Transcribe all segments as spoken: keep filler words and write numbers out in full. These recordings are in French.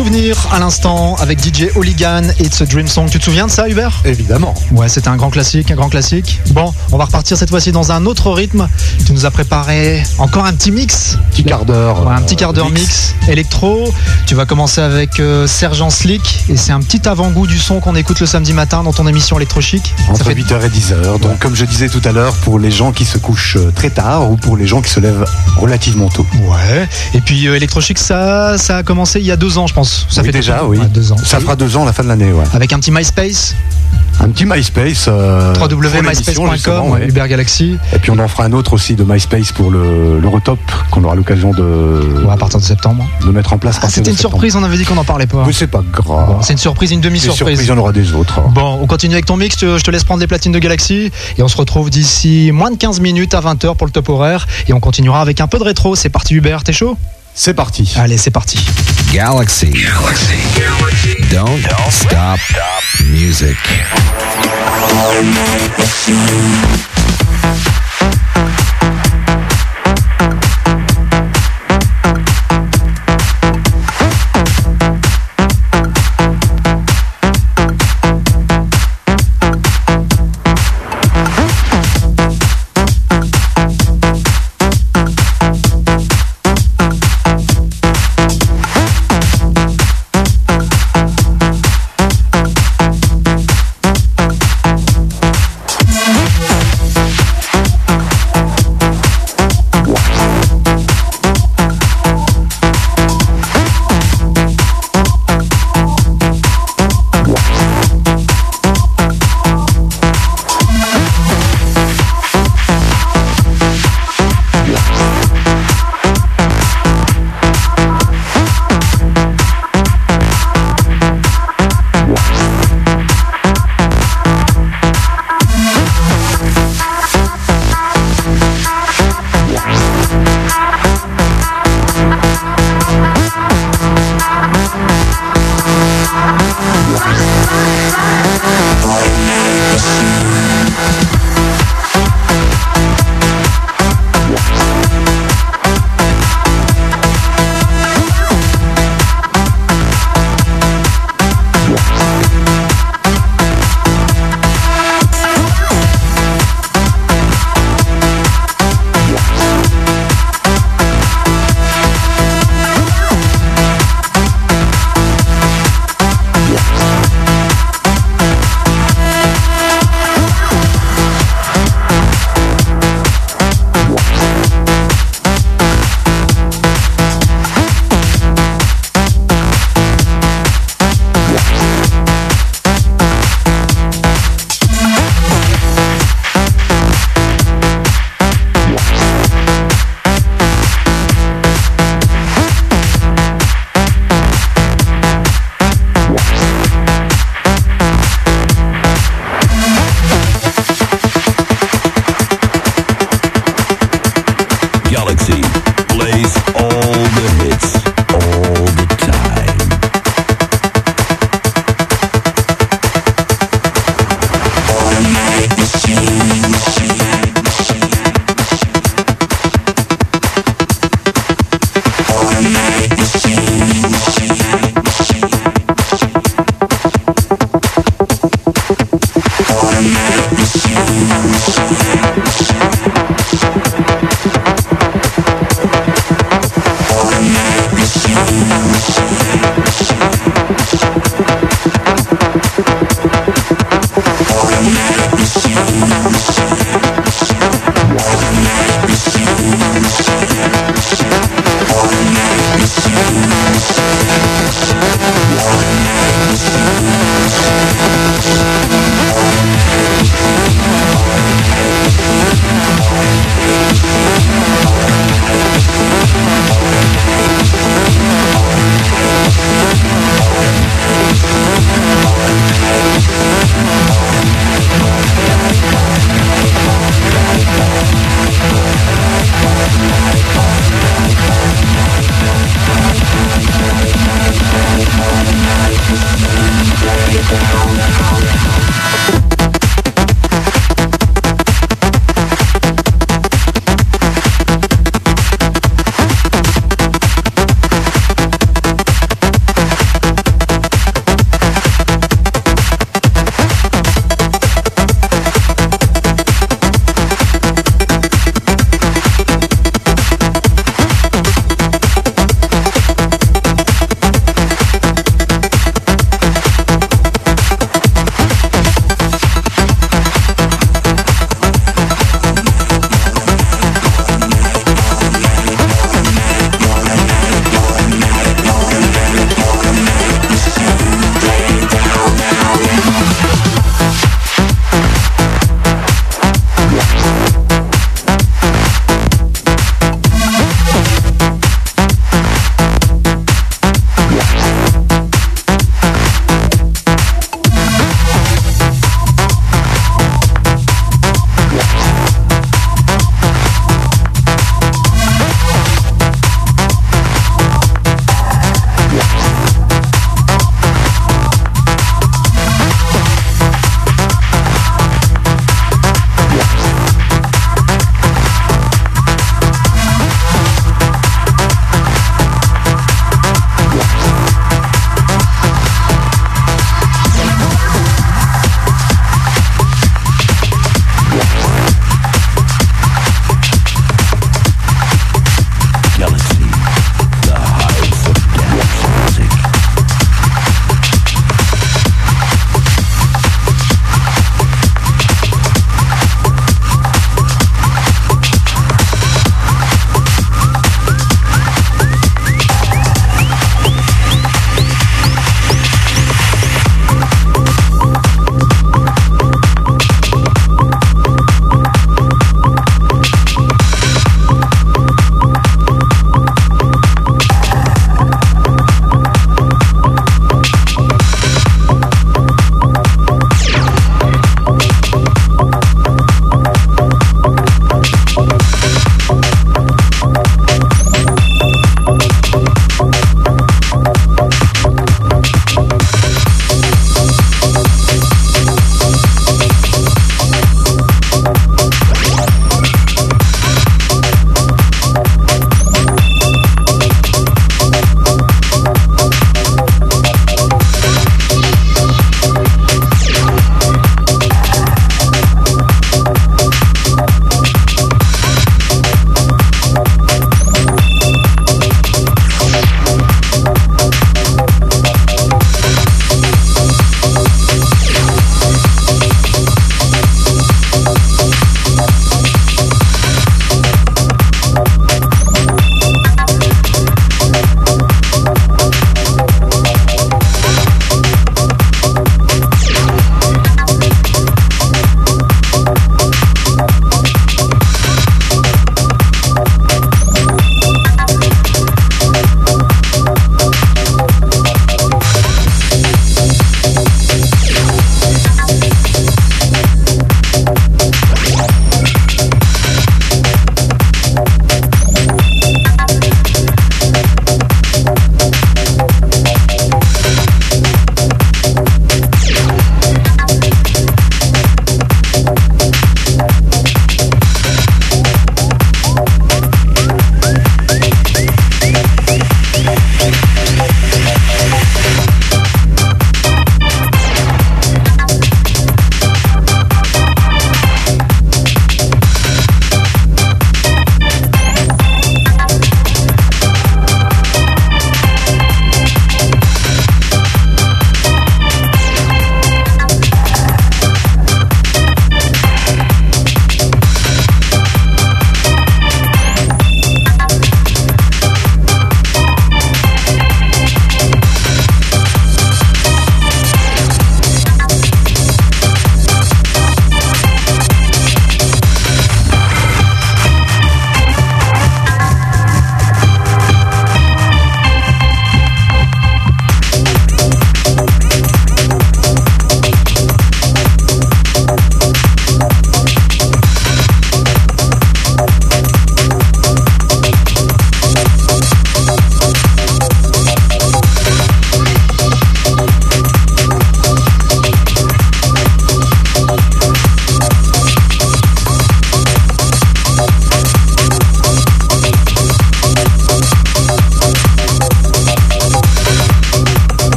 Souvenir à l'instant avec D J Hooligan et It's a Dream Song. Tu te souviens de ça, Hubert ? Évidemment. Ouais, c'était un grand classique, un grand classique. Bon, on va repartir cette fois-ci dans un autre rythme. Tu nous as préparé encore un petit mix. Petit quart d'heure. Ouais, un petit quart d'heure euh, mix. mix électro. Tu vas commencer avec euh, Sergent Slick et c'est un petit avant-goût du son qu'on écoute le samedi matin dans ton émission Électrochic. Entre fait... huit heures et dix heures. Donc, ouais. Comme je disais tout à l'heure, pour les gens qui se couchent très tard ou pour les gens qui se lèvent relativement tôt. Ouais. Et puis euh, Électrochic, ça, ça a commencé il y a deux ans, je pense. Ça oui, fait déjà, depuis... oui. Ouais, deux ans. Ça fera deux ans à la fin de l'année, ouais. Avec un petit MySpace. Un petit MySpace. Euh, w w w point myspace point com, ouais. Uber Galaxy. Et puis on en fera un autre aussi de MySpace pour le l'Eurotop qu'on aura l'occasion de. Ouais, à partir de septembre. De mettre en place. Ah, c'était une septembre. surprise, on avait dit qu'on n'en parlait pas. Mais c'est pas grave. Bon, c'est une surprise, une demi-surprise. Il y en aura des autres. Bon, on continue avec ton mix. Je te laisse prendre les platines de Galaxy et on se retrouve d'ici moins de quinze minutes à vingt heures pour le top horaire et on continuera avec un peu de rétro. C'est parti, Hubert, t'es chaud ? C'est parti. Allez, c'est parti. Galaxy. Galaxy. Galaxy. Don't, Don't stop, stop music.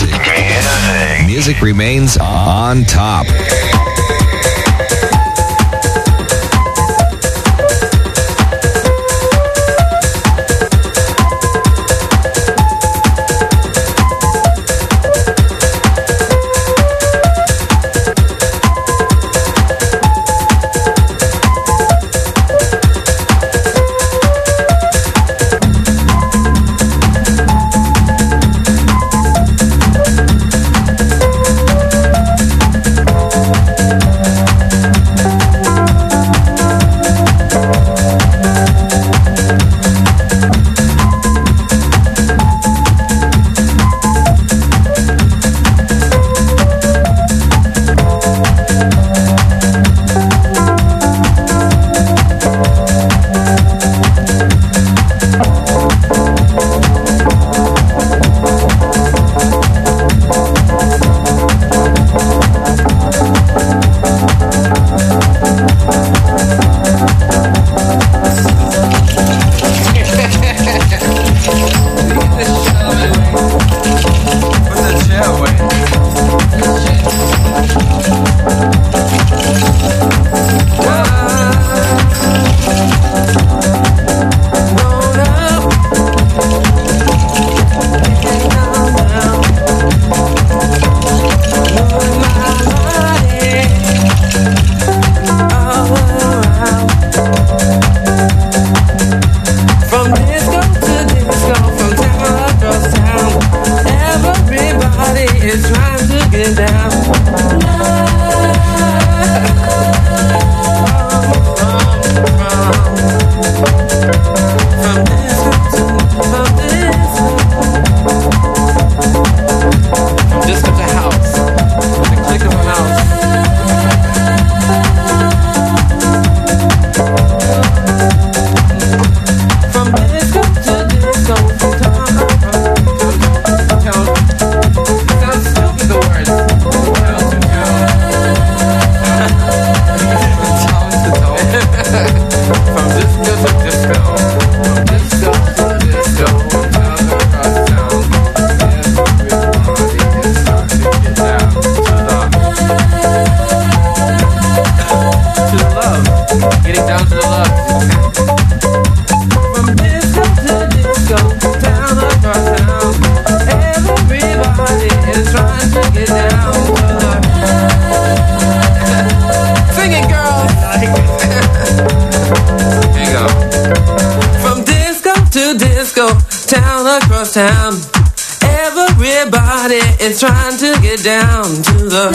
music. Music. Music remains on top. Town, everybody is trying to get down to the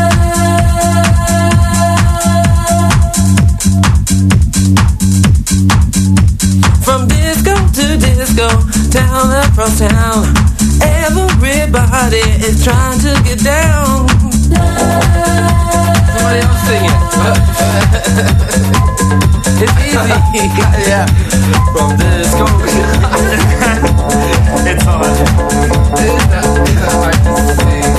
from disco to disco, town across town, everybody is trying to get down. Somebody else sing it. It's easy. Yeah. From disco. It's hard. It's not, it's not hard to sing.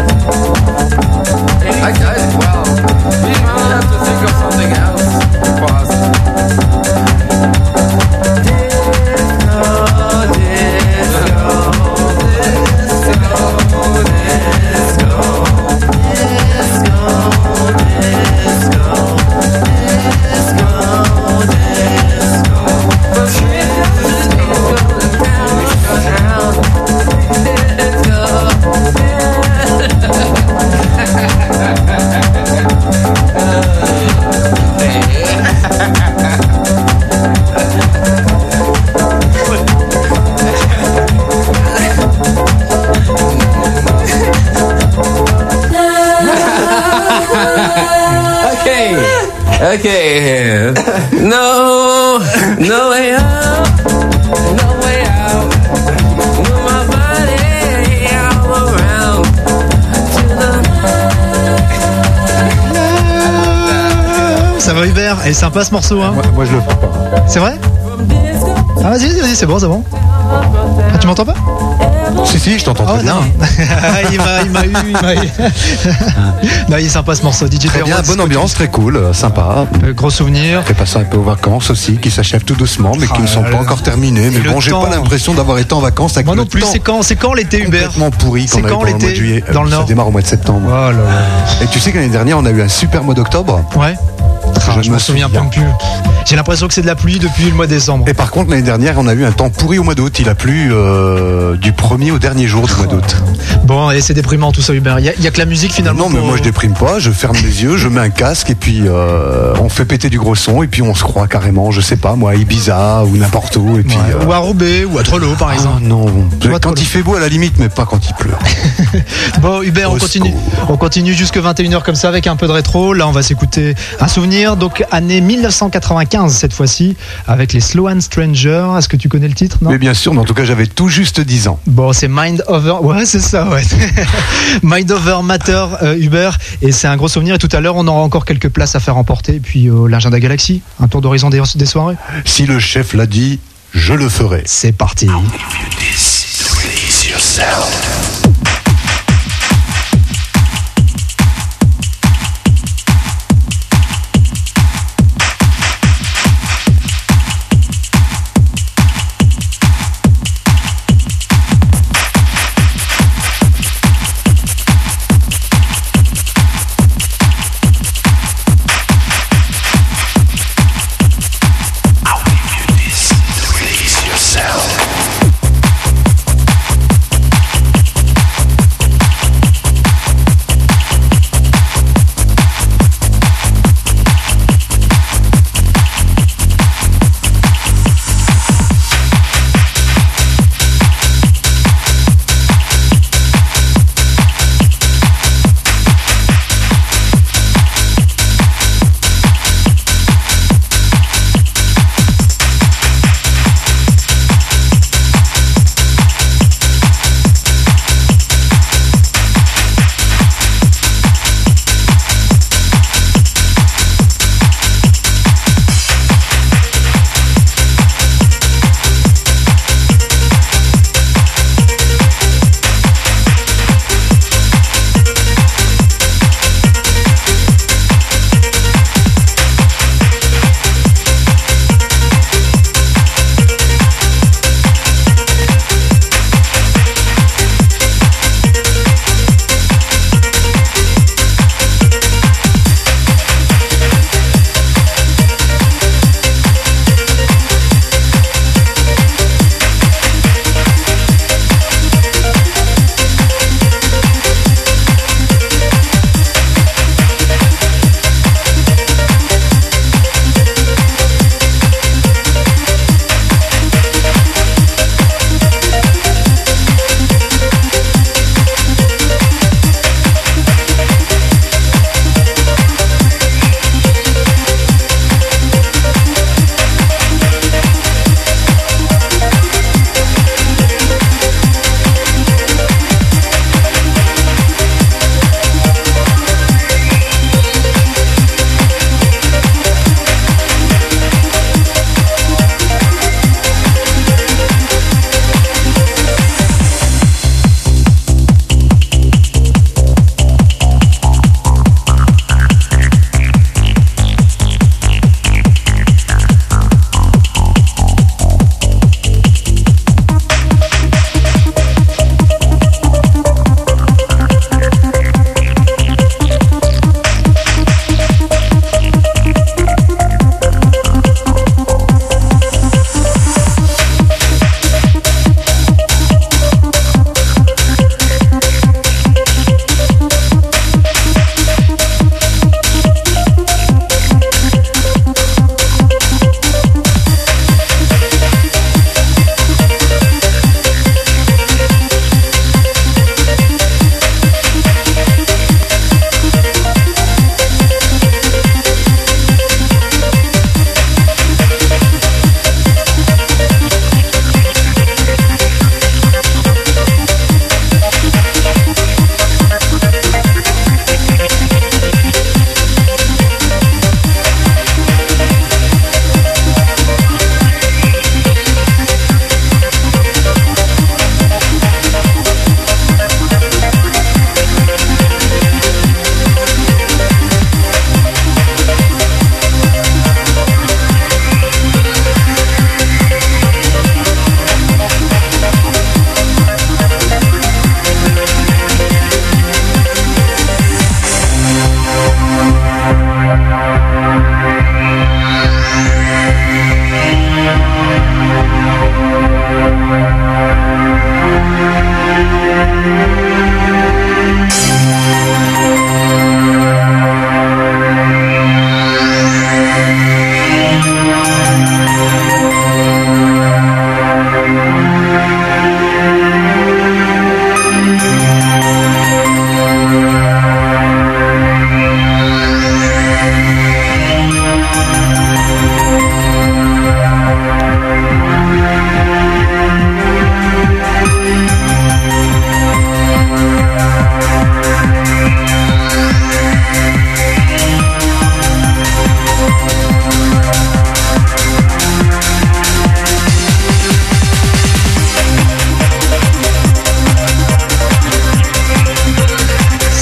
I got it well. We might have to think of something else. Pause. Disco, disco, disco, disco, disco, disco, disco, disco. Okay, no, no way out, no way out. Move my body all around to the... Ça va Hubert, elle est sympa ce morceau hein. Moi, moi je le fais pas. C'est vrai? Ah vas-y, vas-y, vas-y, c'est bon, c'est bon. Ah tu m'entends pas? Si, si, je t'entends Oh très bien. non, il m'a, il m'a eu, il m'a eu. Non, il est sympa ce morceau, D J Très bien, Perros. bonne ambiance, très cool, euh, sympa. Euh, Gros souvenir. Fait passer un peu aux vacances aussi, qui s'achèvent tout doucement, mais qui Ah ne sont là pas là. encore terminées. Mais le bon, j'ai temps. pas l'impression d'avoir été en vacances avec Moi le non plus, temps c'est quand, c'est quand l'été, Hubert? complètement pourri C'est qu'on a eu quand pendant le mois de l'été juillet. dans le Ça Nord? démarre au mois de septembre. Oh là là. Et tu sais que l'année dernière, on a eu un super mois d'octobre. Ouais. Ah, Je je me me souviens souviens. même plus. J'ai l'impression que c'est de la pluie depuis le mois de décembre. Et par contre, l'année dernière, on a eu un temps pourri au mois d'août. Il a plu euh, du premier au dernier jour du mois d'août. Bon, et c'est déprimant tout ça, Hubert. Il y, a- il y a que la musique finalement. Non, mais pour- moi je déprime pas. Je ferme les yeux, je mets un casque et puis euh, on fait péter du gros son et puis on se croit carrément, je sais pas, moi, à Ibiza ou n'importe où. Et puis, Ouais, euh, Ou à Roubaix, ou à Trello par ah, exemple. non, Toi, quand toi, il fait beau à la limite, mais pas quand il pleut. Bon, Hubert, on Au continue. secours. On continue jusque vingt et une heures comme ça avec un peu de rétro. Là, on va s'écouter un souvenir. Donc, année mille neuf cent quatre-vingt-quinze cette fois-ci, avec les Slow and Stranger. Est-ce que tu connais le titre? Non. Mais bien sûr, mais en tout cas, j'avais tout juste dix ans. Bon, c'est Mind Over. Ouais, c'est ça, ouais. Mind Over Matter, euh, Hubert. Et c'est un gros souvenir. Et tout à l'heure, on aura encore quelques places à faire emporter. Et puis, euh, l'agenda Galaxy. Un tour d'horizon des, des soirées. Si le chef l'a dit, je le ferai. C'est parti. Release yourself.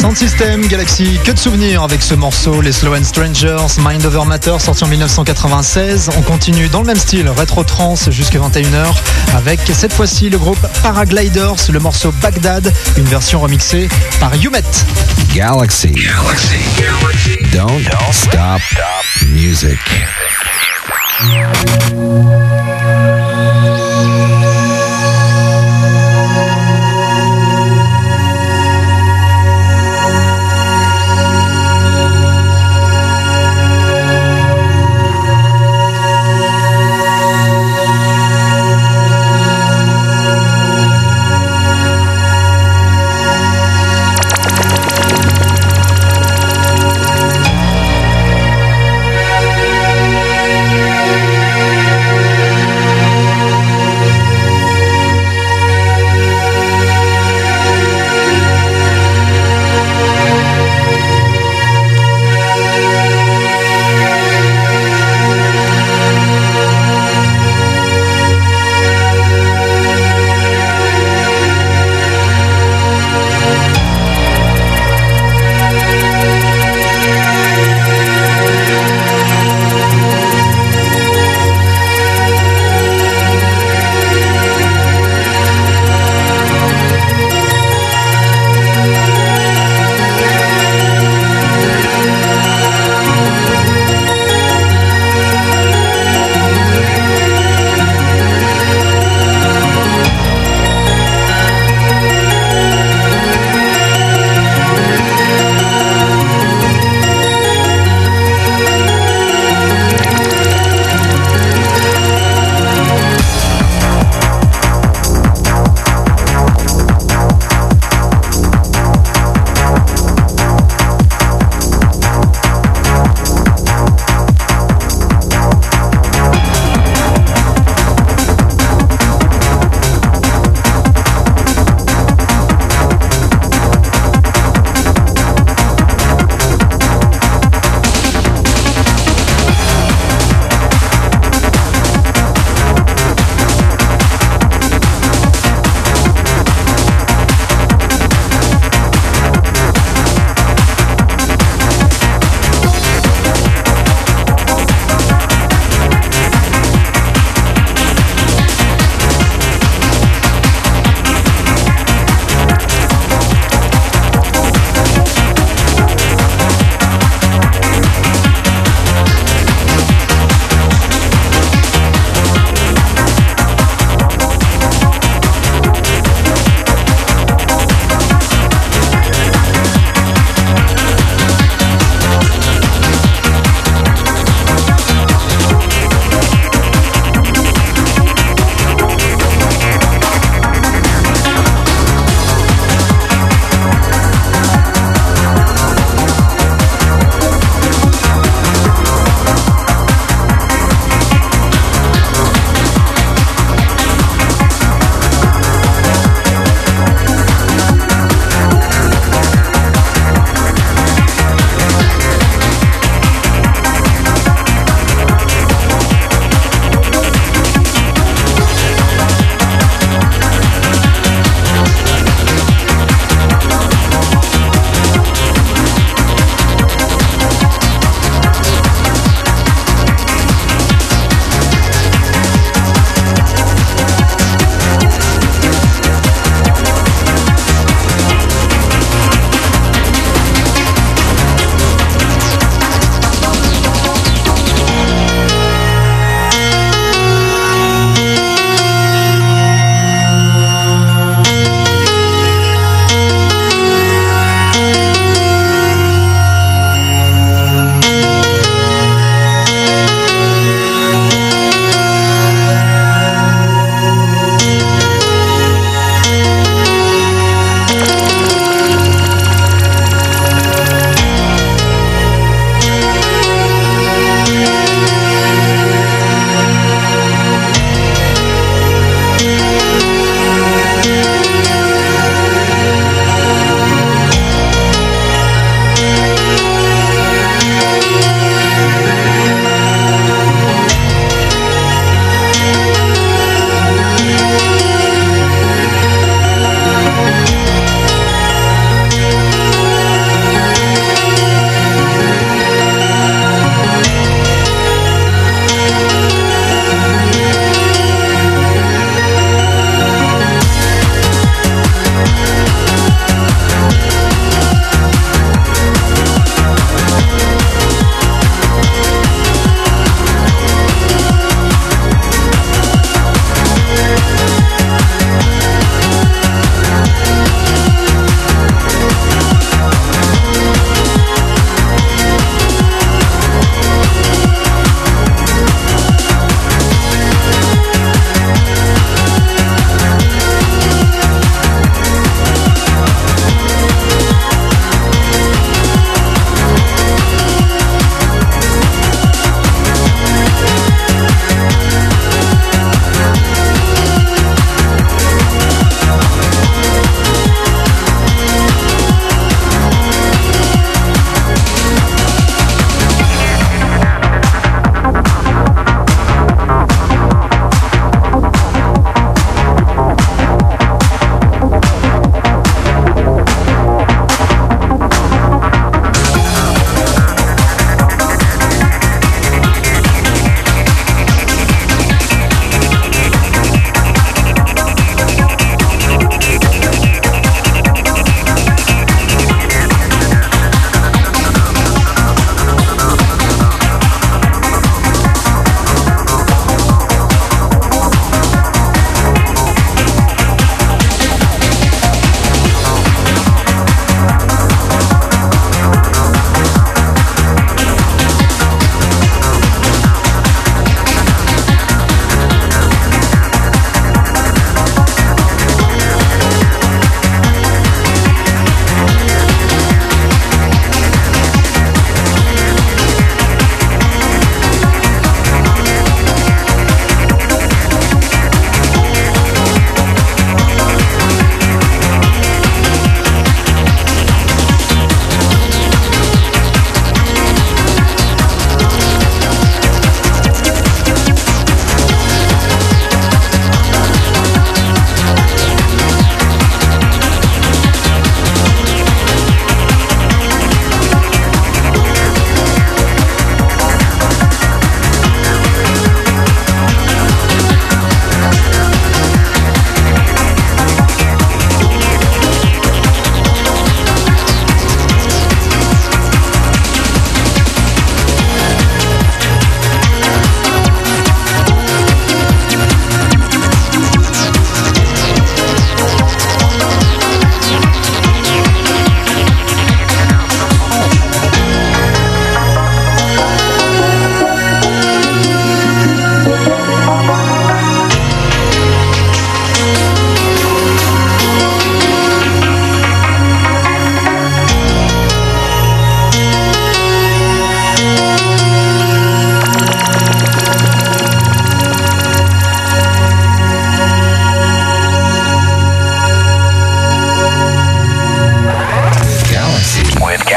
Sound System, Galaxy, que de souvenirs avec ce morceau, les Slow and Strangers, Mind Over Matter, sorti en dix-neuf cent quatre-vingt-seize. On continue dans le même style, rétro trance jusqu'à vingt et une heures, avec cette fois-ci le groupe Paragliders, le morceau Baghdad, une version remixée par Yumet. Galaxy. Galaxy. Don't, Don't stop, stop music.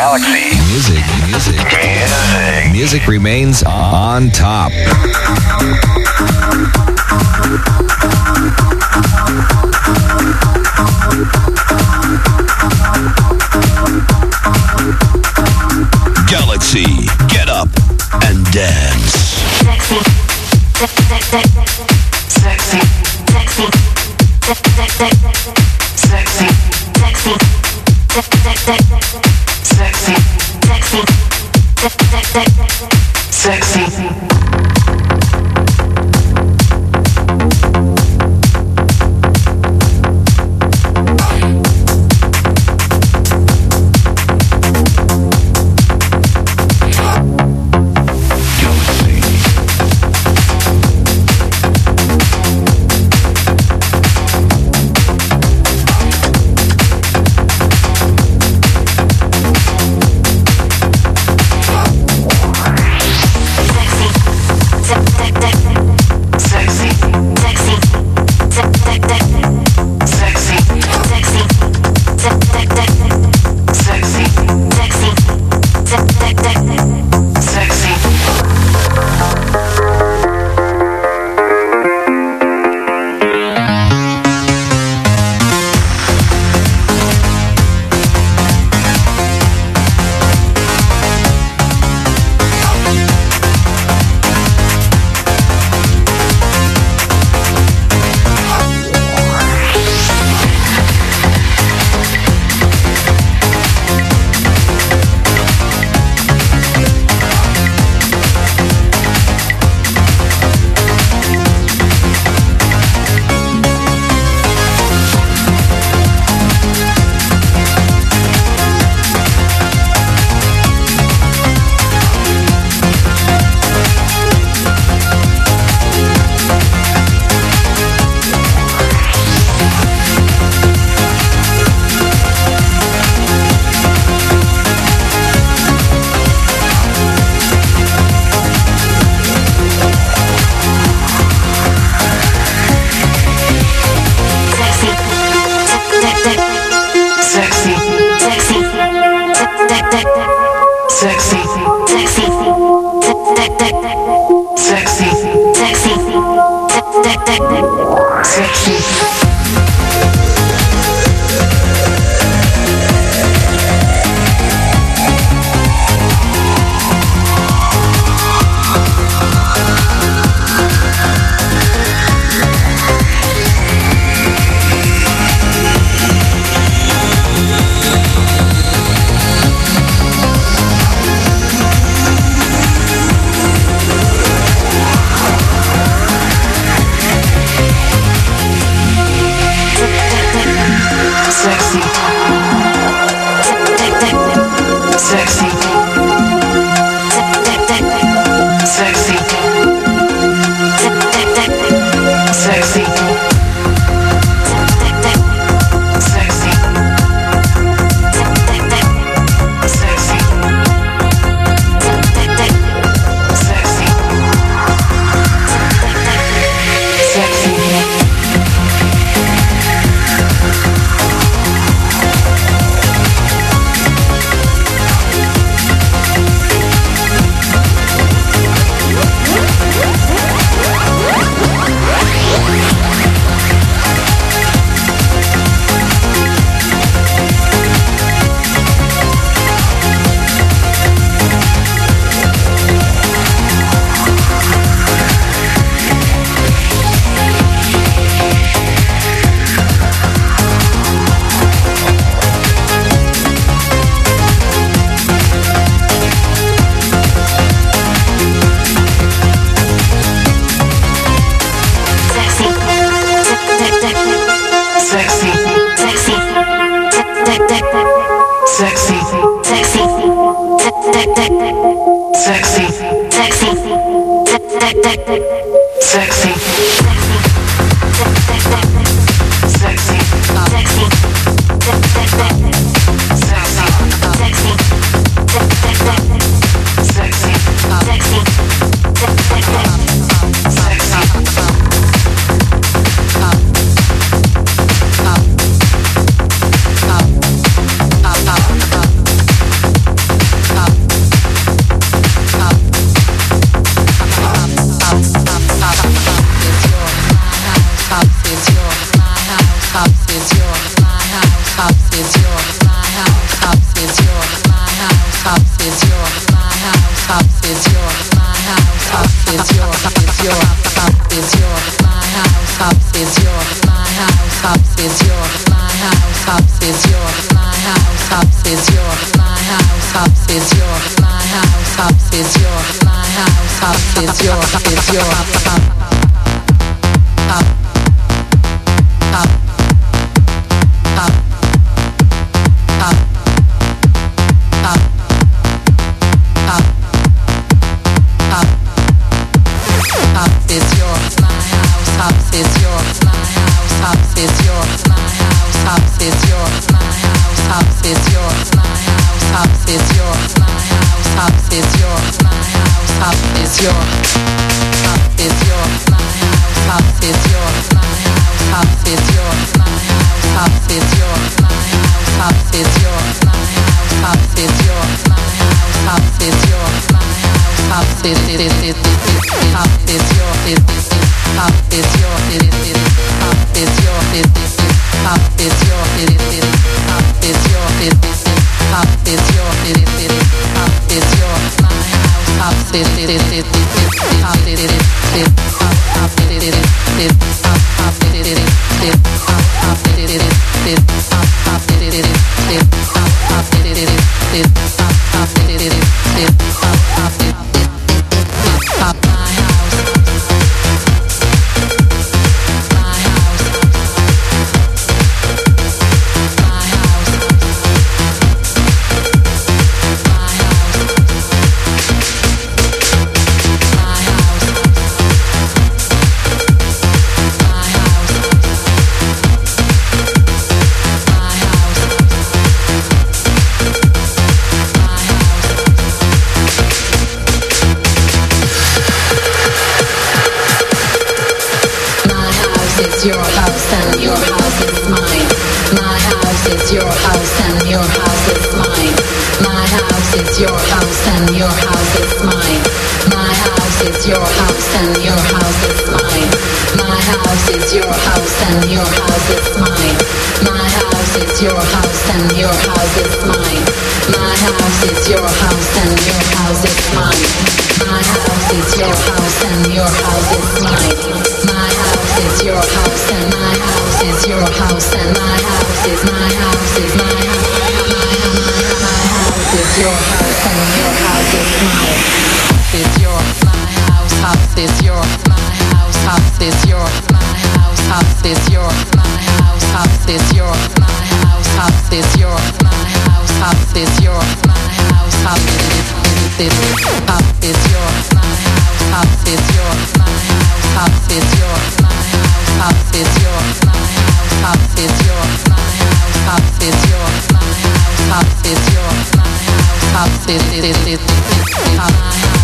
Galaxy. Music, music, music. Music remains on top. Galaxy, get up and dance. Sexy, sexy, sexy, sexy, sexy, sexy, sexy, sexy, sexy, sexy. house is your, my house, house is your, my house, house is your, is your, house is your, my house, house is your, my house, house is your, my house, house is your, my house, house is your, my house, house is your, my house, house is your, my house, house is your, is your, your house and your house is mine. My house is your house and your house is mine. My house is your house and your house is mine. My house is your house and your house is mine. My house is your house and your house is mine. My house is your house and your house is mine. My house is your house and your house is mine. My house is your house and your house is mine. My house is your house and my house is your house and my house is my house is my house. My house is your house and your house is mine. Is your my house house is your my house house is your my house house is your my house house is your my house house is your my house house is your my house house is house is your my house house is your my house house is your my house house is your my house house is your my house house is your my house house is your my house house is is is my house.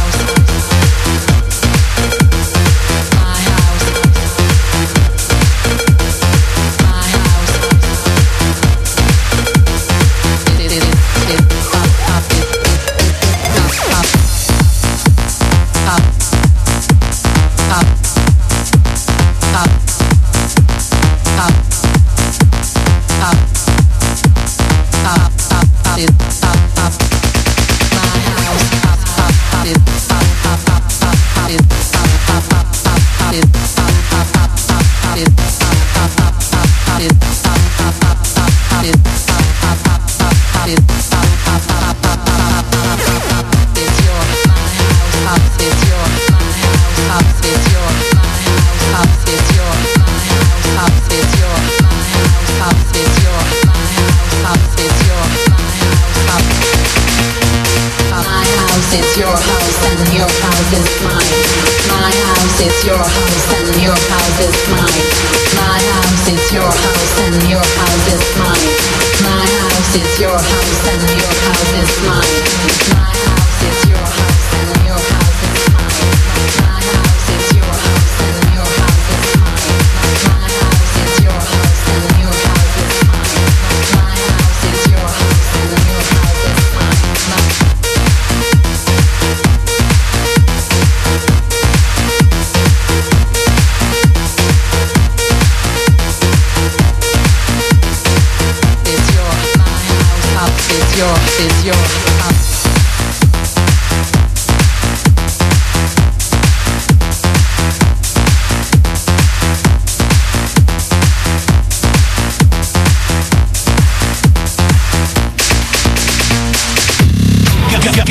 Is your, is your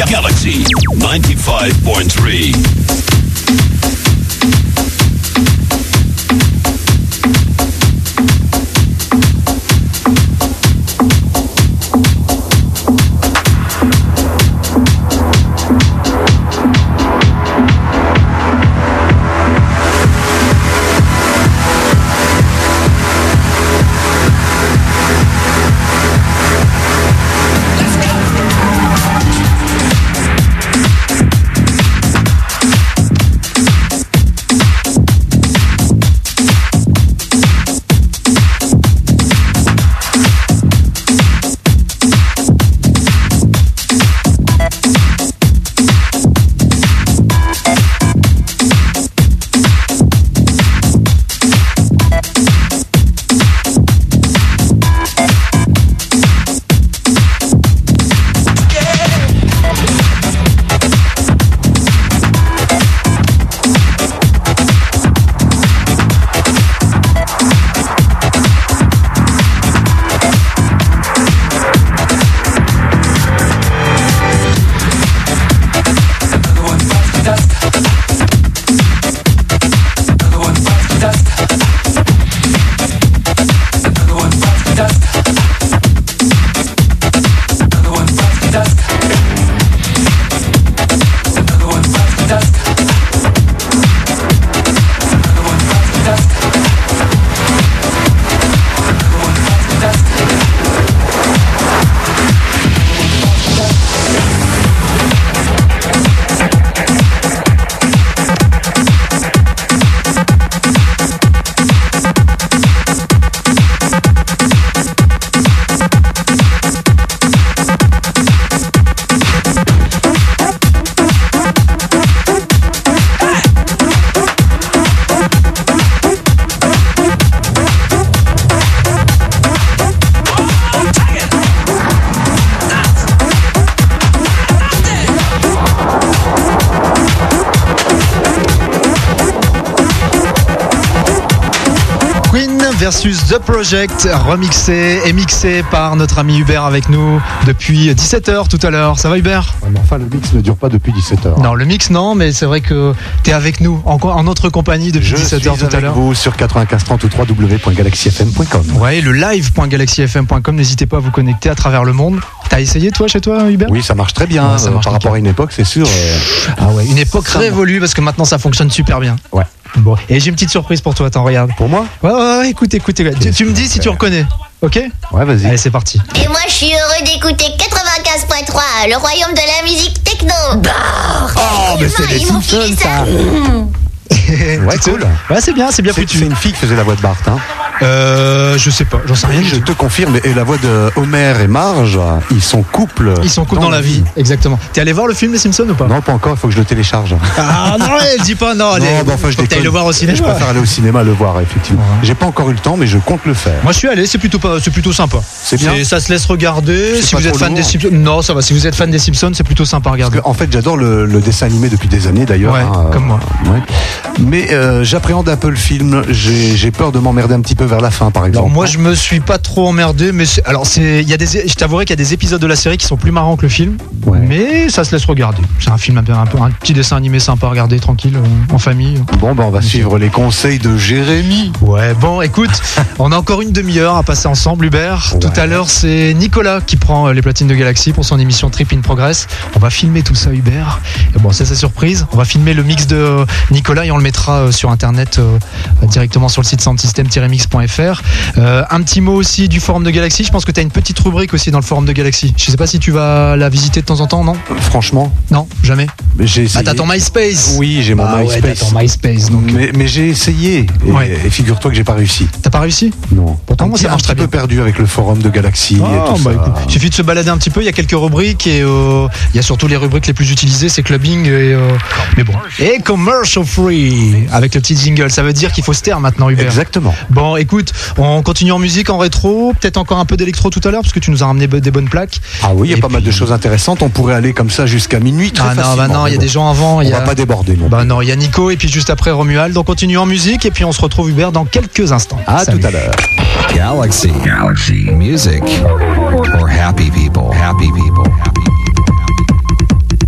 Galaxy ninety-five point three. Versus The Project, remixé et mixé par notre ami Hubert avec nous depuis dix-sept heures tout à l'heure. Ça va Hubert ? Ouais, mais enfin, le mix ne dure pas depuis dix-sept heures. Non, le mix non, mais c'est vrai que tu es avec nous en, en notre compagnie depuis dix-sept heures tout à l'heure. Je suis avec vous sur quatre-vingt-quinze trente ou w w w point galaxy f m point com. Ouais, le live point galaxy f m point com, n'hésitez pas à vous connecter à travers le monde. T'as essayé toi chez toi Hubert ? Oui, ça marche très bien, ouais, ça marche euh, par rapport à une époque, c'est sûr. Euh... Ah ouais, une époque révolue parce que maintenant ça fonctionne super bien. Ouais. Bon, et j'ai une petite surprise pour toi, attends, regarde. Pour moi ? Ouais, ouais, ouais, écoute, écoute, écoute. Tu, tu me dis si tu reconnais, ok ? Ouais, vas-y. Allez, c'est parti. Et moi, je suis heureux d'écouter quatre-vingt-quinze point trois, le royaume de la musique techno. Bah, oh, mais c'est les Simpsons, ça. Ouais, cool. Ouais, c'est bien, c'est bien foutu. C'est une fille qui faisait la voix de Bart, hein. Euh, je sais pas, j'en sais rien. Je te confirme, et la voix de Homer et Marge, ils sont couple. Ils sont couple dans, dans la vie. vie, exactement. T'es allé voir le film Les Simpsons ou pas ? Non, pas encore, il faut que je le télécharge. Ah non, elle dit pas non. Non, allez, bah, enfin, je t'es allé le voir au cinéma. Je préfère aller au cinéma le voir, effectivement. Ouais. J'ai pas encore eu le temps, mais je compte le faire. Moi, je suis allé, c'est plutôt pas, c'est plutôt sympa. C'est bien. C'est, ça se laisse regarder. Si vous êtes fan lourd. des Simpsons, non, ça va. Si vous êtes fan des Simpsons, c'est plutôt sympa à regarder. Parce que, en fait, j'adore le, le dessin animé depuis des années, d'ailleurs. Ouais, hein, comme moi. Ouais. Mais euh, j'appréhende un peu le film. J'ai, j'ai peur de m'emmerder un petit peu vers la fin, par exemple. Alors, moi, je me suis pas trop emmerdé, mais c'est, alors c'est, il y a des, je t'avouerai qu'il y a des épisodes de la série qui sont plus marrants que le film, ouais. Mais ça se laisse regarder. C'est un film un peu, un peu, un petit dessin animé sympa à regarder tranquille euh, en famille. Bon, ben on va suivre les conseils de Jérémy. Ouais, bon, écoute, on a encore une demi-heure à passer ensemble, Hubert. Ouais. Tout à l'heure, c'est Nicolas qui prend les platines de Galaxy pour son émission Trip in Progress. On va filmer tout ça, Hubert. Et bon, c'est sa surprise. On va filmer le mix de Nicolas et on le mettra sur internet euh, directement sur le site soundsystem tiret mix point f r. Euh, un petit mot aussi du forum de Galaxy. Je pense que tu as une petite rubrique aussi dans le forum de Galaxy. Je sais pas si tu vas la visiter de temps en temps, non ? Franchement, non, jamais. Mais j'ai essayé. Ah, t'as ton MySpace. Oui, j'ai mon ah, MySpace. Ouais, t'as ton MySpace. Donc... Mais, mais j'ai essayé. Et, ouais. et figure-toi que j'ai pas réussi. T'as pas réussi ? Non. Pourtant, un moi, petit, ça marche très bien. Un peu perdu avec le forum de Galaxy. Ah, et tout bah, ça. Écoute, il suffit de se balader un petit peu. Il y a quelques rubriques et euh, il y a surtout les rubriques les plus utilisées, c'est clubbing et euh, mais bon. Et commercial free avec le petit jingle. Ça veut dire qu'il faut se taire maintenant, Hubert. Exactement. Bon, écoute, on continue en musique, en rétro, peut-être encore un peu d'électro tout à l'heure parce que tu nous as ramené des bonnes plaques. Ah oui, il y a et pas puis... mal de choses intéressantes. On pourrait aller comme ça jusqu'à minuit très ah facilement. Non, bah non, il y a bon. des gens avant. On y a... va pas déborder. Non. Bah non, il y a Nico et puis juste après Romuald. Donc continue en musique et puis on se retrouve Hubert dans quelques instants. À Salut. Tout à l'heure. Galaxy, Galaxy, music for happy people, happy people, happy people.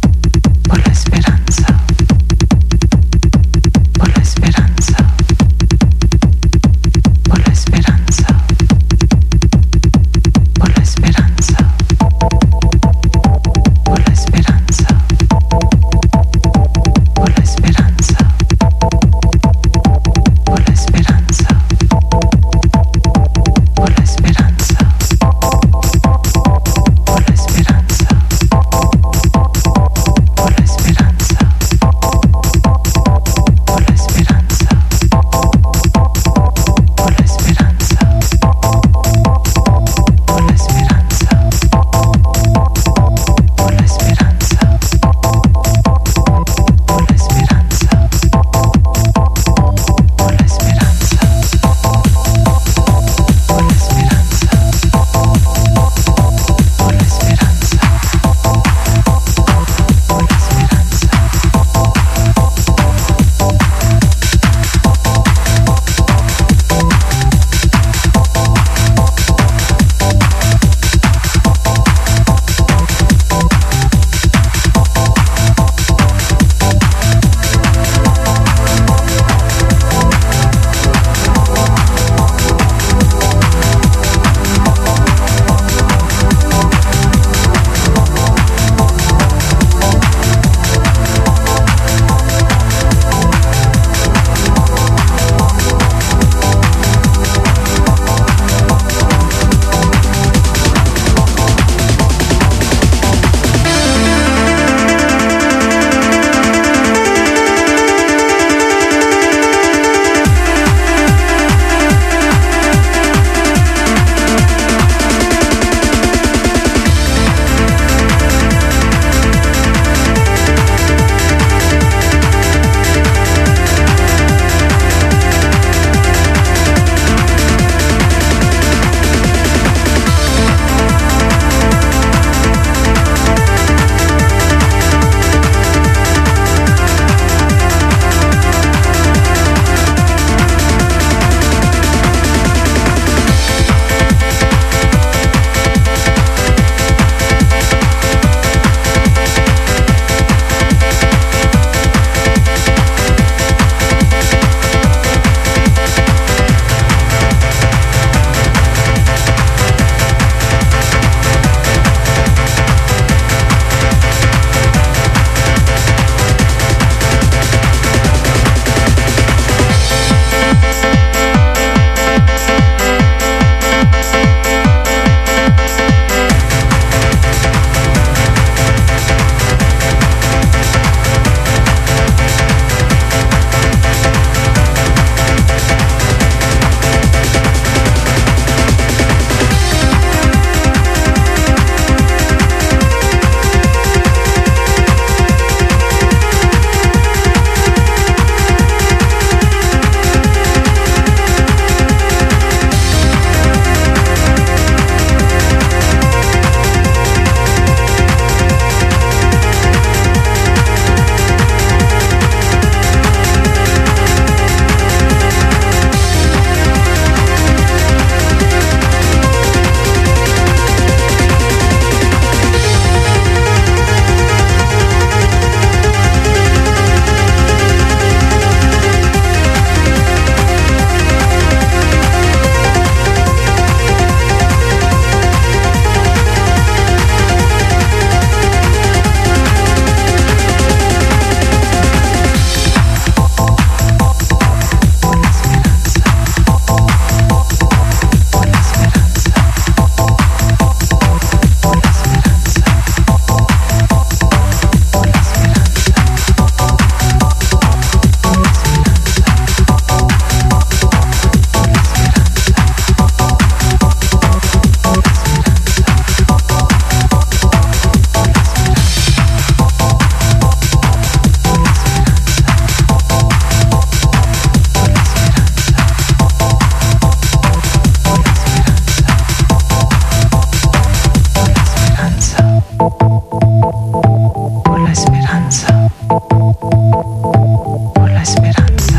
por la esperanza,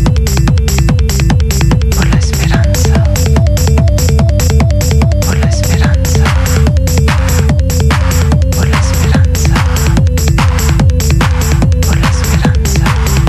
por la esperanza, por la esperanza, por la esperanza, por la esperanza.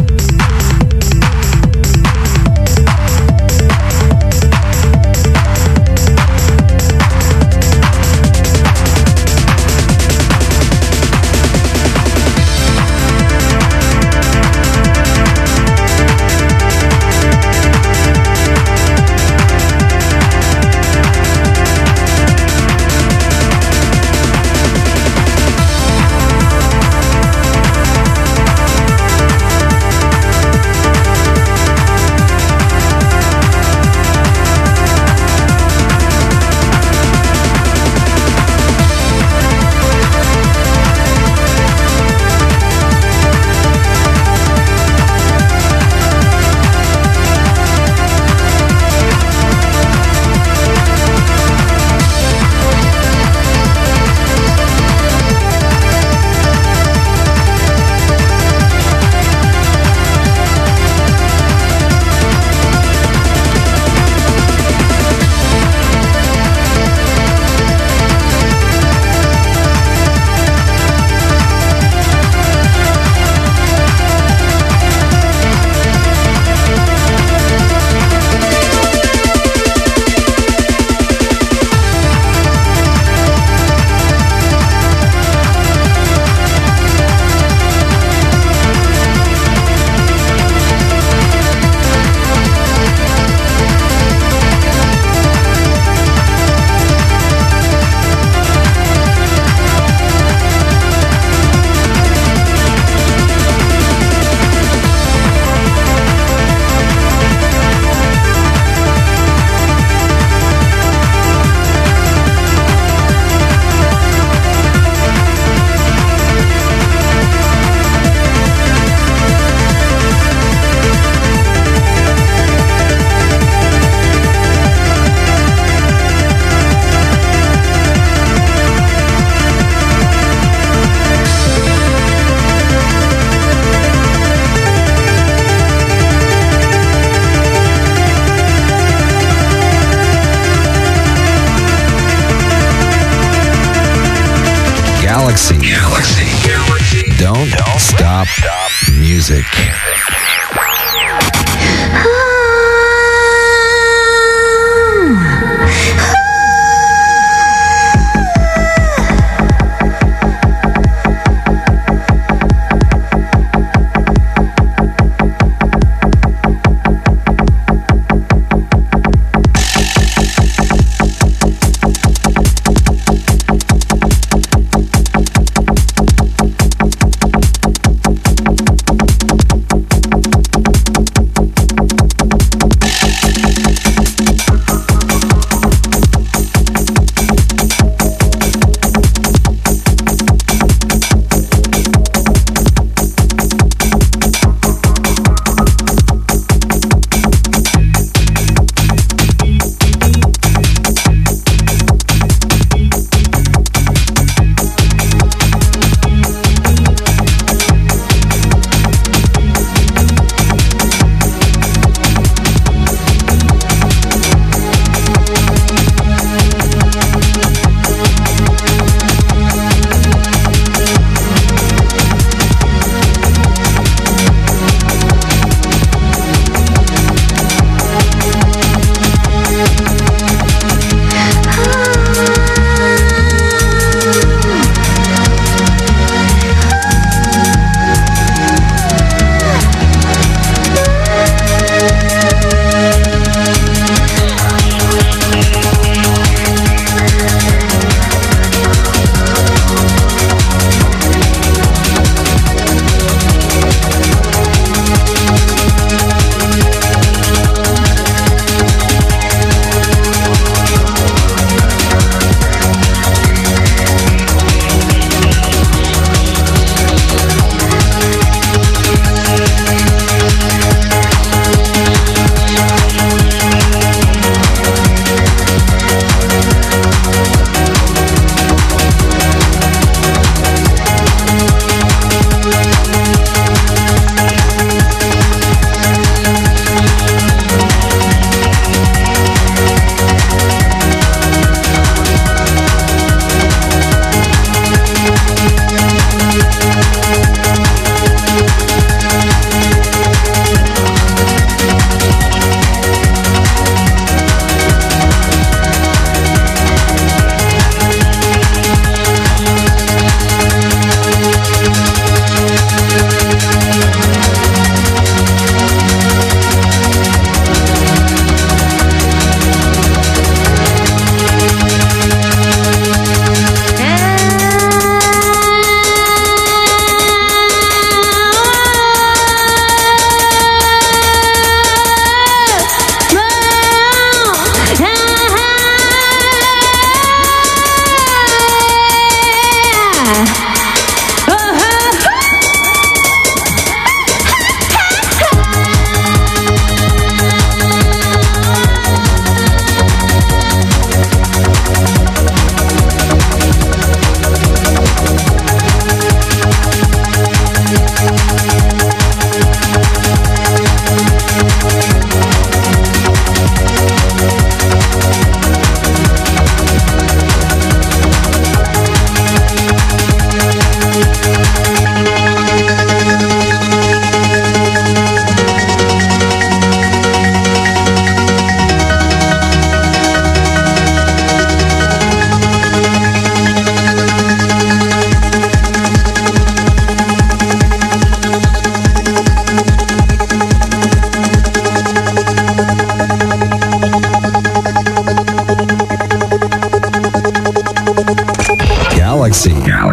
Galaxy. Galaxy. Don't, Don't stop, stop music.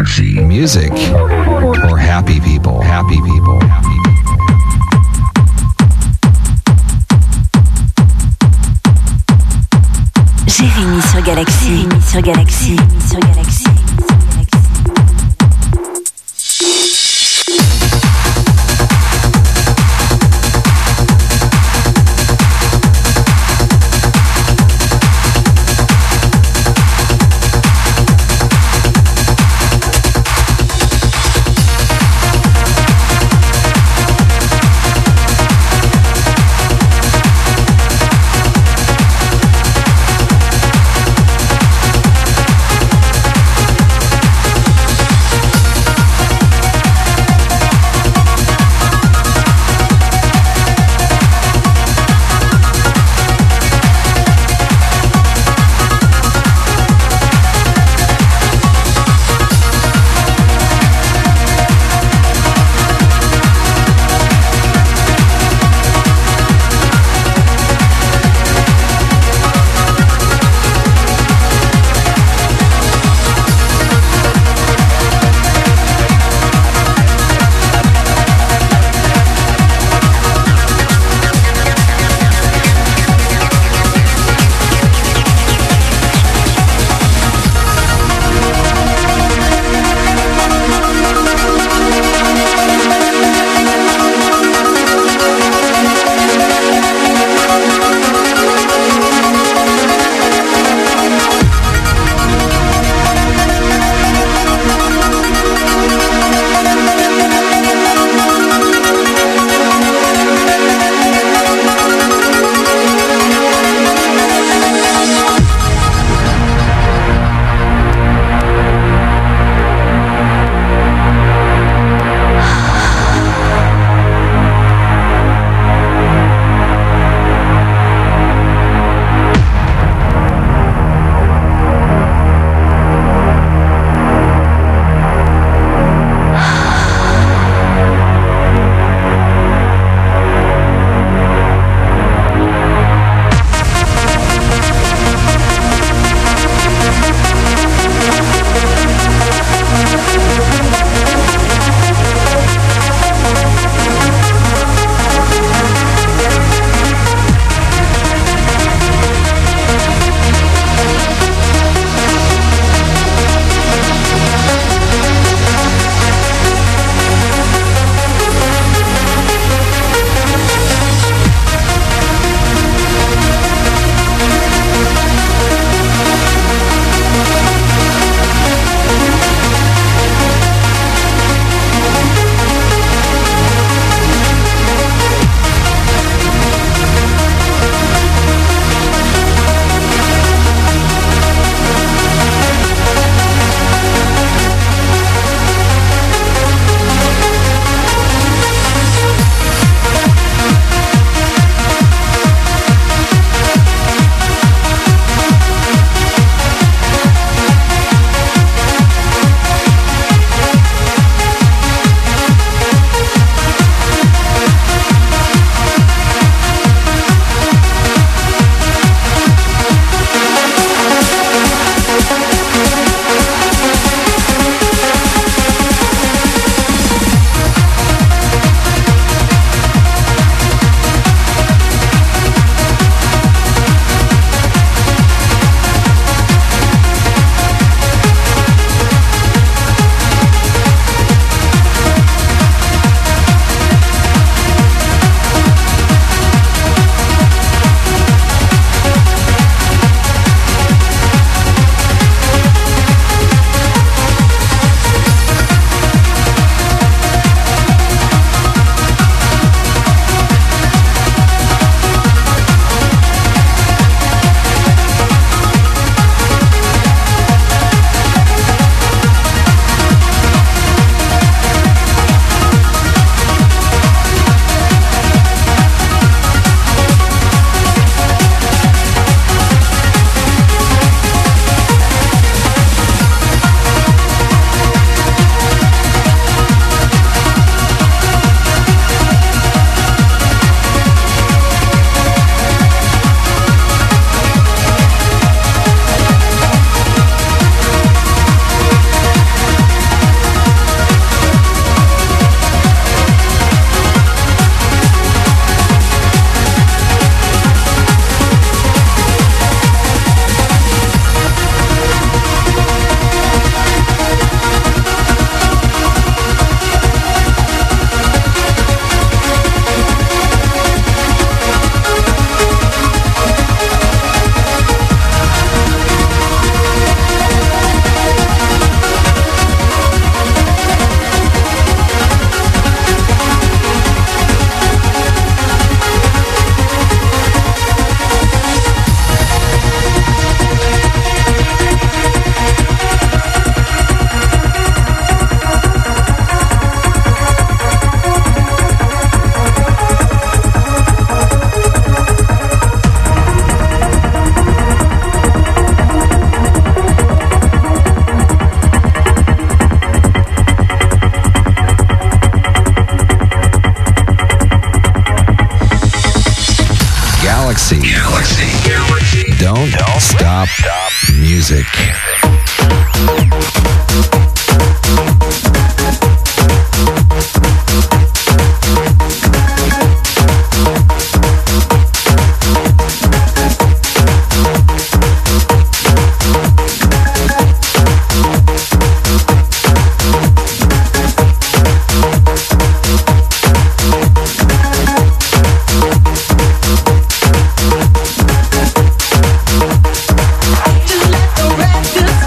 Galaxy. Music for happy people. Happy people. Happy people. Jérémy sur Galaxy. Jérémy sur Galaxy. Jérémy sur Galaxy. We'll be right back. Galaxy. Galaxy. Don't, Don't stop, stop music. Just let the record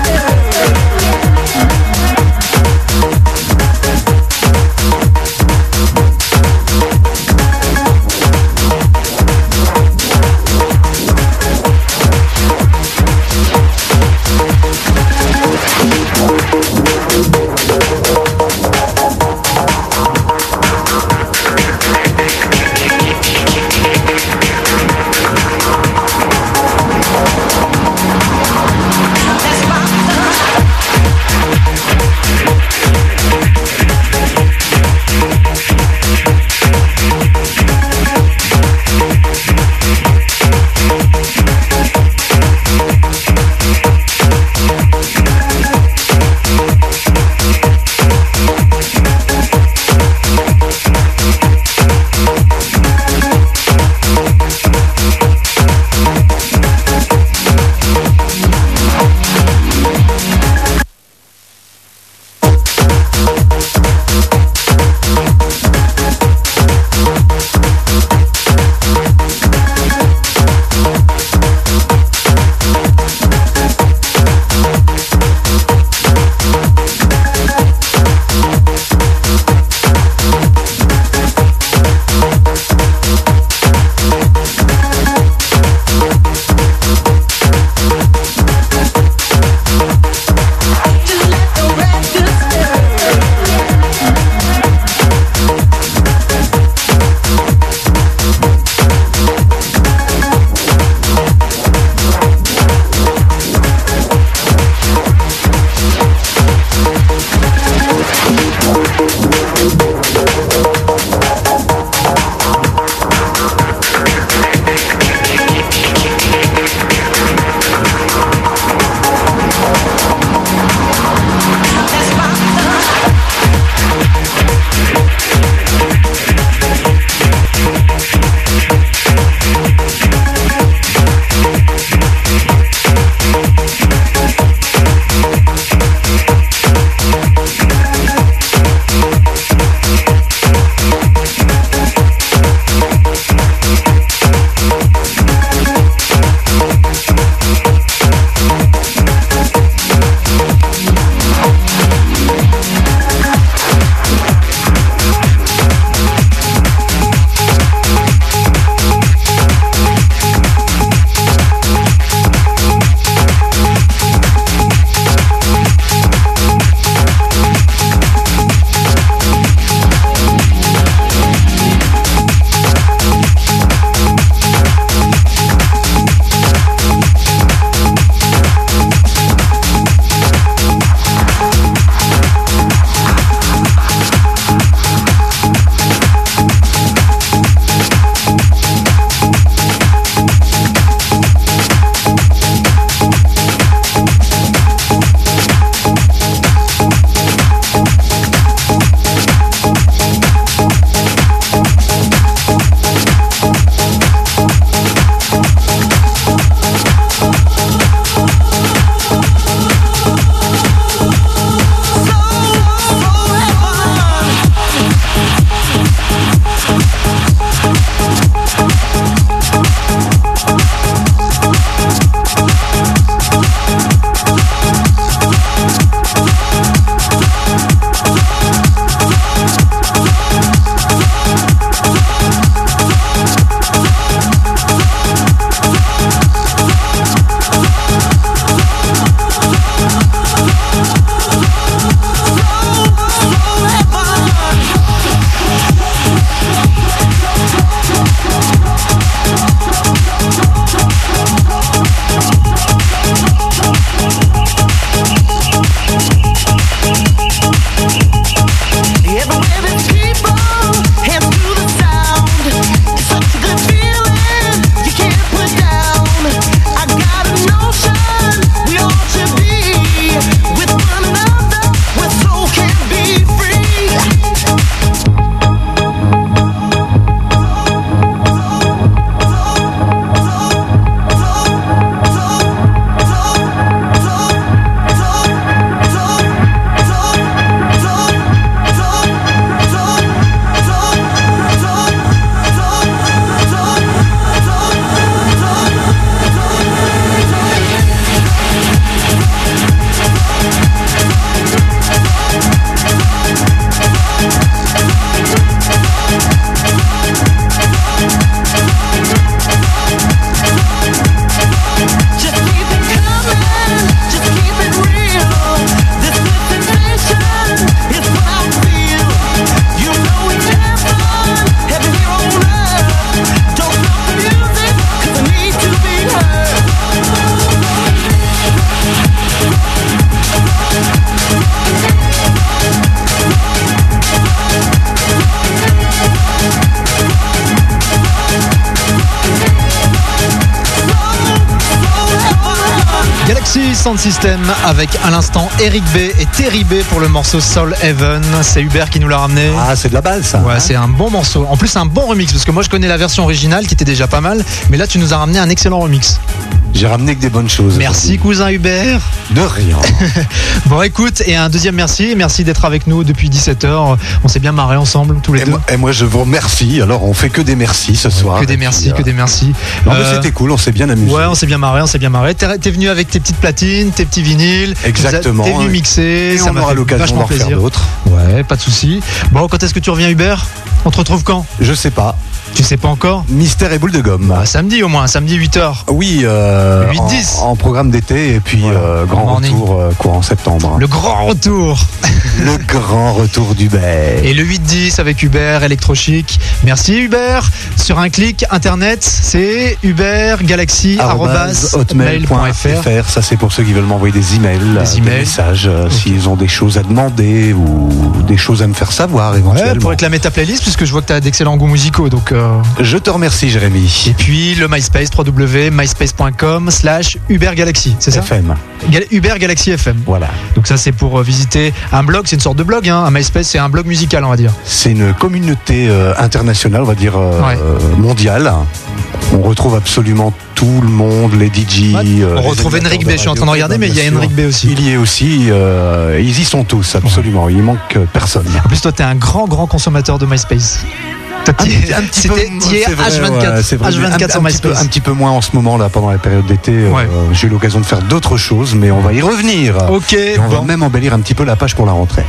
Sound System avec à l'instant Eric B et Terry B pour le morceau Soul Heaven. C'est Hubert qui nous l'a ramené. Ah, c'est de la base, ça. Ouais, hein. c'est un bon morceau. En plus, c'est un bon remix parce que moi je connais la version originale qui était déjà pas mal, mais là tu nous as ramené un excellent remix. J'ai ramené que des bonnes choses. Merci cousin Hubert. De rien. Bon, écoute, et un deuxième merci. Merci d'être avec nous depuis dix-sept heures. On s'est bien marré ensemble tous les Et deux. moi, et moi, je vous remercie. Alors, on fait que des merci ce soir. Que des Et merci, puis, euh, que des merci. non, mais Euh, c'était cool, on s'est bien amusé. Ouais, on s'est bien marré, on s'est bien marré. T'es, t'es venu avec tes petites platines, tes petits vinyles. Exactement. T'es venu mixer. Et ça on m'a aura fait l'occasion vachement d'en refaire plaisir. d'autres. Ouais, pas de souci. Bon, quand est-ce que tu reviens, Hubert? On te retrouve quand? Je sais pas. Tu sais pas encore? Mystère et boule de gomme. Bah, samedi au moins, samedi huit heures. Oui, euh, huit dix. en, en programme d'été et puis Voilà. euh, grand Morning. retour euh, courant septembre. Le grand retour. Le grand retour d'Hubert. Et le huit dix avec Hubert, Electrochic. Merci Hubert. Sur un clic, internet, c'est hubert galaxy arobase hotmail point f r. Ça, c'est pour ceux qui veulent m'envoyer des emails, Des euh, emails. des messages, euh, s'ils ont des choses à demander ou des choses à me faire savoir Ouais, éventuellement. pour réclamer ta playlist, puisque je vois que tu as d'excellents goûts musicaux. Donc, euh, Je te remercie, Jérémy. et puis le MySpace, w w w point myspace point com slash Hubert Galaxy, c'est ça? F M. Gal- Hubert Galaxy F M. Voilà. Donc ça, c'est pour euh, visiter un blog, c'est une sorte de blog. Hein. Un MySpace, c'est un blog musical, on va dire. C'est une communauté euh, internationale, on va dire euh, Ouais. euh, mondiale. On retrouve absolument tout le monde, les D J. Ouais, euh, on les retrouve animateurs Enric B, de je suis en radio, train de regarder, mais il y a bien sûr. Enric B aussi. Il y est aussi. euh, ils y sont tous, absolument. Il manque euh, personne. En plus, toi, t'es un grand, grand consommateur de MySpace. Toi, t'y es- Un petit peu, C'était t'y es c'est vrai, H vingt-quatre, ouais, c'est vrai, H vingt-quatre un, sur un petit peu, MySpace. un petit peu moins en ce moment là pendant la période d'été. euh, Ouais. j'ai eu l'occasion de faire d'autres choses, mais on va y revenir. Ok, Et on bon. va même embellir un petit peu la page pour la rentrée.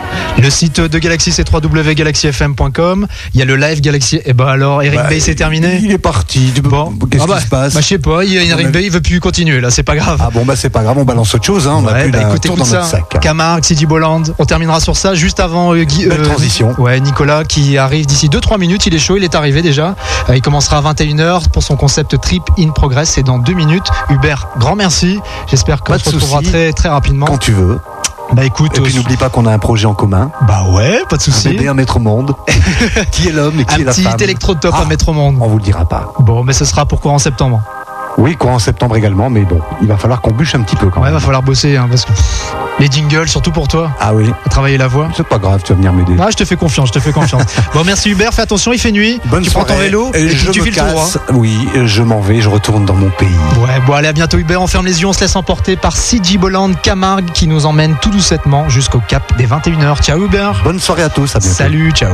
Le site de Galaxy, c'est w w w point galaxy f m point com. Il y a le live Galaxy. Et bah alors, Eric Bah, Bay, c'est terminé. Il est parti. Tu peux- Bon, Qu'est-ce Ah bah, qui se passe bah, je sais pas, il y a Eric même- Bay, il veut plus continuer là, c'est pas grave. Ah bon bah c'est pas grave, on balance autre chose. Hein, on a Ouais, plus bah d'un écoute, tour écoute dans ça. notre sac. Camargue, City Boland. On terminera sur ça juste avant euh, Guy. Belle transition. Ouais, Nicolas qui arrive d'ici deux trois minutes. Il est chaud, il est arrivé déjà. Euh, il commencera à vingt et une heures pour son concept Trip in Progress. C'est dans deux minutes. Hubert, grand merci. J'espère qu'on Pas se de retrouvera soucis. très très rapidement. Quand tu veux. Bah écoute, Et puis euh, n'oublie pas qu'on a un projet en commun. bah ouais, pas de Un souci. bébé à mettre au monde. Qui est l'homme et qui Un est la petit femme électro-top Ah, à mettre au monde. On vous le dira pas. Bon, mais ce sera pour courant septembre. Oui, courant septembre également, mais bon, il va falloir qu'on bûche un petit peu quand Ouais, même. va falloir bosser, hein, parce que pff, les jingles, surtout pour toi, Ah oui, à travailler la voix. c'est pas grave, tu vas venir m'aider. Ah, je te fais confiance, je te fais confiance. Bon, merci Hubert, fais attention, il fait nuit. Bonne tu prends ton soirée. vélo et, puis je tu me files tout droit. casse. Oui, je m'en vais, je retourne dans mon pays. Ouais, bon, allez, à bientôt Hubert. On ferme les yeux, on se laisse emporter par C G Boland Camargue qui nous emmène tout doucettement jusqu'au cap des vingt et une heures. Ciao Hubert. Bonne soirée à tous, à bientôt. Salut, ciao.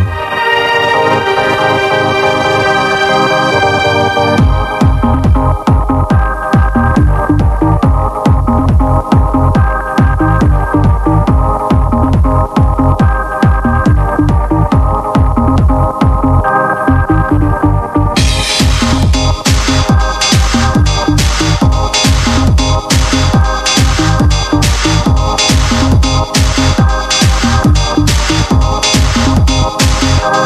We'll be right back.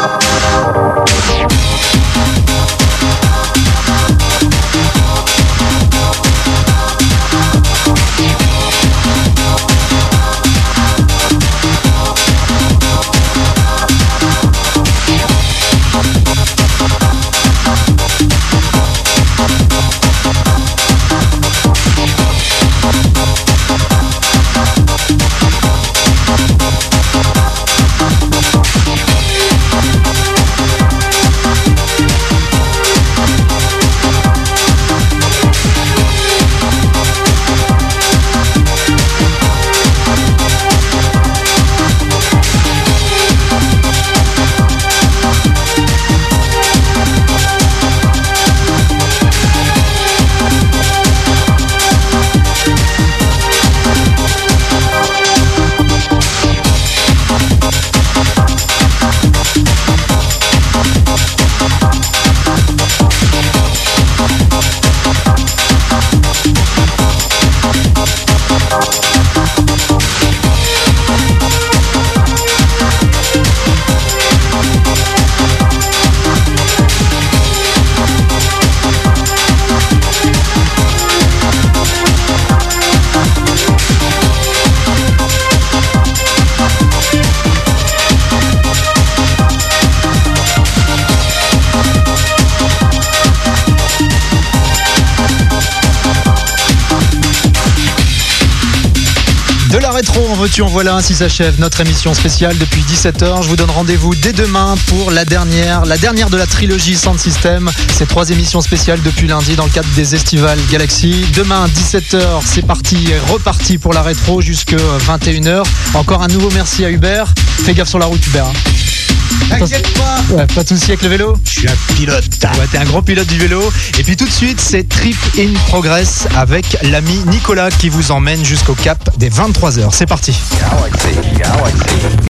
veux-tu, en voilà, ainsi s'achève notre émission spéciale depuis dix-sept heures. Je vous donne rendez-vous dès demain pour la dernière, la dernière de la trilogie Sound System. Ces trois émissions spéciales depuis lundi dans le cadre des Estivales Galaxy. Demain, dix-sept heures, c'est parti, reparti pour la rétro jusque vingt et une heures. Encore un nouveau merci à Hubert. Fais gaffe sur la route, Hubert. T'inquiète pas, Ouais, pas de soucis avec le vélo. je suis un pilote. Ouais, t'es un gros pilote du vélo. Et puis tout de suite, c'est Trip in Progress avec l'ami Nicolas qui vous emmène jusqu'au cap des vingt-trois heures. C'est parti. Galaxy, Galaxy.